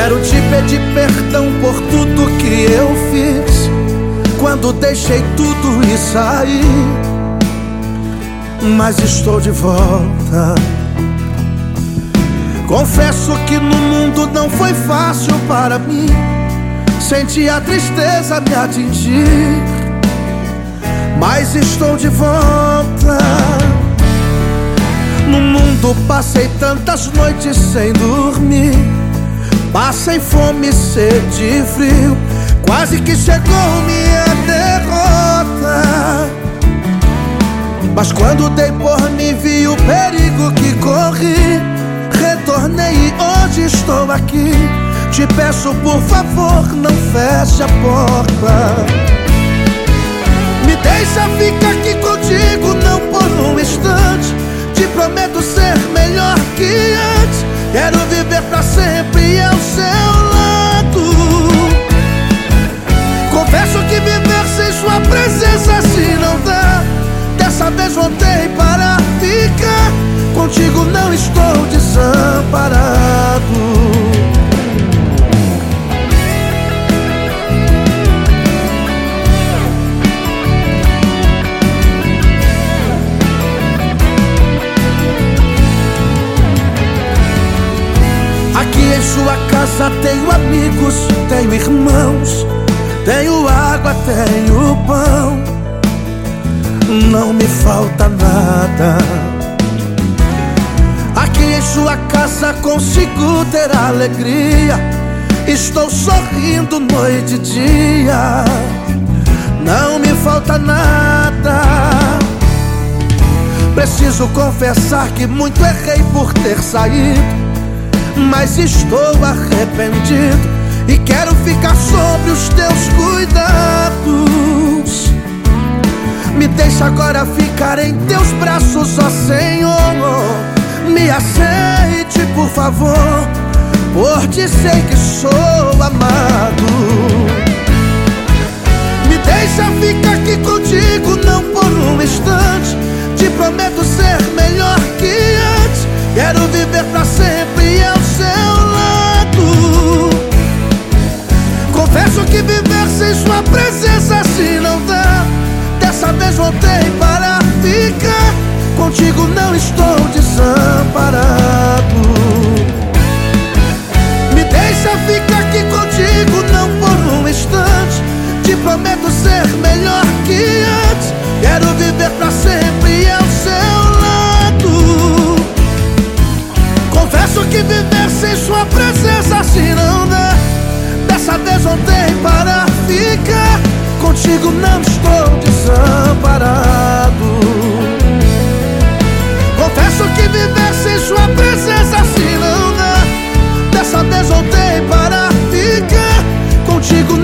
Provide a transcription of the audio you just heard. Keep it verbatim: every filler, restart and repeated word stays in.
Quero te pedir perdão por tudo que eu fiz, quando deixei tudo e saí. Mas estou de volta. Confesso que no mundo não foi fácil para mim, senti a tristeza me atingir. Mas estou de volta. No mundo passei tantas noites sem dormir, passei fome, sede e frio, quase que chegou minha derrota. Mas quando dei por mim vi o perigo que corri, retornei e hoje estou aqui. Te peço por favor, não feche a porta. Me deixa ficar aqui contigo, não por um instante. Te prometo ser melhor que antes. Quero viver pra sempre ao seu lado. Confesso que viver sem sua presença assim não dá. Dessa vez voltei para ficar. Contigo não estou desamparado. Aqui em sua casa tenho amigos, tenho irmãos, tenho água, tenho pão, não me falta nada. Aqui em sua casa consigo ter alegria, estou sorrindo noite e dia, não me falta nada. Preciso confessar que muito errei por ter saído, mas estou arrependido e quero ficar sob os teus cuidados. Me deixa agora ficar em teus braços, ó Senhor. Me aceite, por favor, por ti sei que sou amado. Me deixa ficar aqui contigo, não por um instante. Te prometo ser melhor que antes. Quero viver pra sempre ao seu lado. Confesso que viver sem sua presença assim não dá. Dessa vez voltei para ficar. Contigo não estou desamparado. Me deixa ficar aqui contigo, não por um instante. Te prometo ser melhor que antes. Quero viver pra sempre ao seu lado. Confesso que viver sem sua presença assim não dá. Dessa vez voltei para ficar. Contigo não estou desamparado. Confesso que viver sem sua presença assim não dá. Dessa vez voltei para ficar. Contigo